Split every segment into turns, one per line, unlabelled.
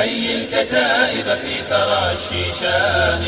حي الكتائب في ثرى الشيشان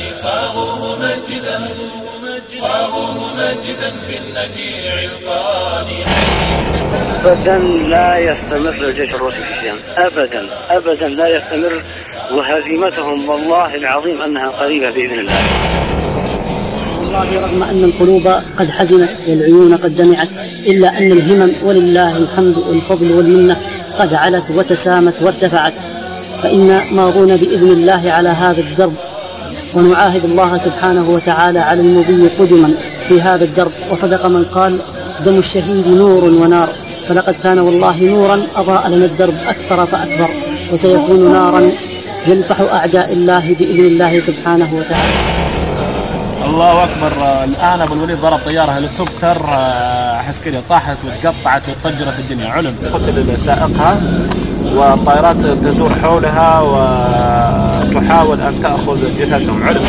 صاغوه مجدا بالنجيع القاني.
أبدا لا يستمر الجيش الروسي في الشام، أبدا لا يستمر، وهزيمتهم والله العظيم أنها قريبة بإذن الله.
والله رغم أن القلوب قد حزنت والعيون قد دمعت، إلا أن الهمم ولله الحمد والفضل والمنة قد علت وتسامت وارتفعت، فإن ماضون بإذن الله على هذا الدرب، ونعاهد الله سبحانه وتعالى على المضي قدما في هذا الدرب. وصدق من قال: دم الشهيد نور ونار، فلقد كان والله نورا أضاء لنا الدرب أكثر فأكبر، وسيكون نارا يلفح أعداء الله بإذن الله سبحانه وتعالى.
الله أكبر. الآن أبو الوليد ضرب طيارة هليكوبتر عسكرية، طاحت وتقطعت وتفجرت الدنيا، علم قتل سائقها، والطائرات تدور حولها وتحاول أن تأخذ جثثهم، علم.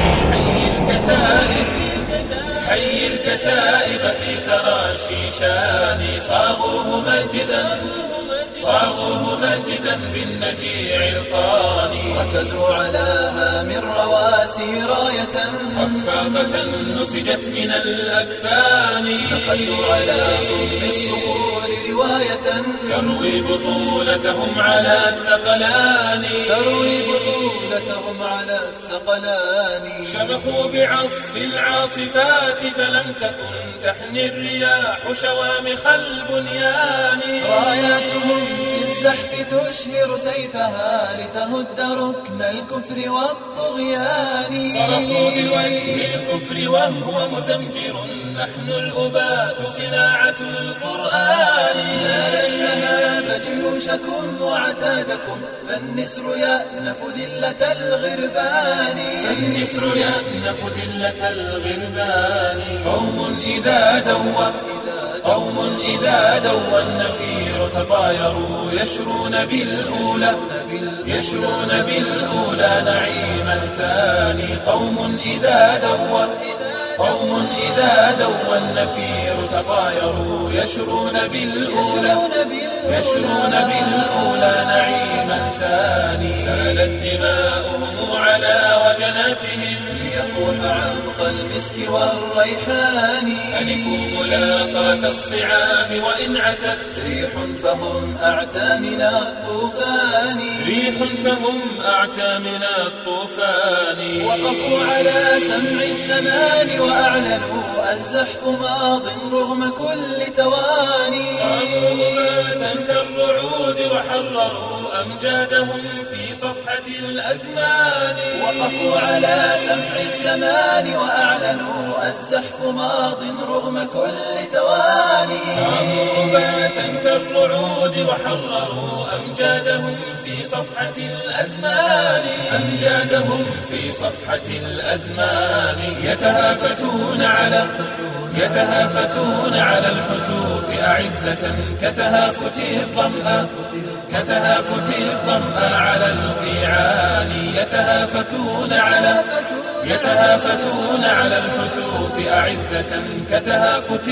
حي الكتائب في ثرى الشيشان صاغوه مجدا بالنجيع القاني.
ركزوا على هام الرواسي راية
خفاقة نسجت من الأكفان.
نقشوا على صلب الصخور رواية
تروي بطولتهم على الثقلان. شبخوا بعصف العاصفات فلم تكن تحني الرياح شوامخ البنيان.
راياتهم في الزحف تشهر سيفها لتهد ركن الكفر والطغيان.
صرخوا بوجه الكفر وهو مزمجر: نحن الأباة صناعة القرآن.
لا نهاب جيوشكم وعتادكم، فالنسر يأنف ذلة الغربان.
قوم إذا دوى النفير تطايروا يشرون بالأولى نعيما ثاني. قوم إذا دوى النفير تطايروا يشرون بالأولى نعيما ثاني. سالت دماؤهم على وجناتهم
ليفوح عنق المسك والريحان.
ألفوا ملاقاة الصعاب وإن عتت
ريح فهم أعتى من الطوفان. وقفوا على سمع الزمان وأعلنوا الزحف ماض رغم كل تواني.
قاموا مماتا كالرعود وحرروا أمجادهم في صفحة الأزمان.
وقفوا على سمع الزمان وأعلنوا الزحف ماض رغم كل تواني.
قاموا مماتا كالرعود وحرروا أمجادهم في صفحة الأزمان. يتهافتون على الحتوف أعزة كتهافت الظمأ على القيعان. يتهافتون على الحتوف أعزة كتهافت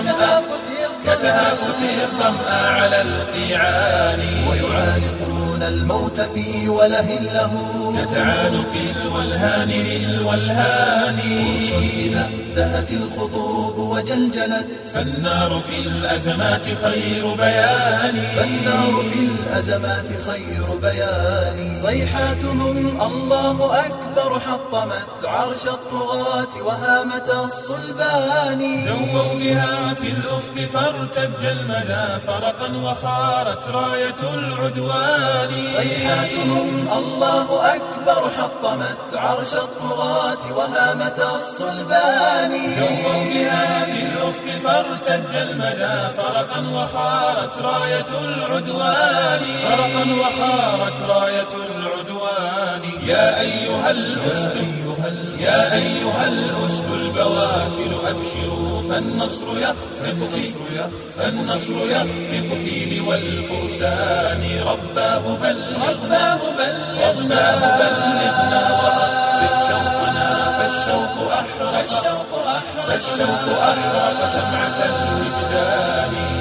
الظمأ على القيعان.
ويعانقون الموت في وله له
كتعانق الولهان للولهان.
فرس إذا دهت الخطوب وجلجلت
فالنار في الأزمات خير بيان.
صيحاتهم الله أكبر حطمت عرش الطغاة وهامة الصلبان.
دووا بها في الأفق فارتج المدى فرقا وخارت راية العدوان.
صيحاتهم الله أكبر حطمت عرش الطغاة وهامة الصلبان.
دووا بها في الأفق فارتج المدى فرقا وخارت راية العدوان. يا أيها الأسد البواسل أبشروا، فالنصر يخفق في لوى الفرسان. رباه بلغنا وأطفئ شوقنا، فالشوق أحرق شمعة الوجدان.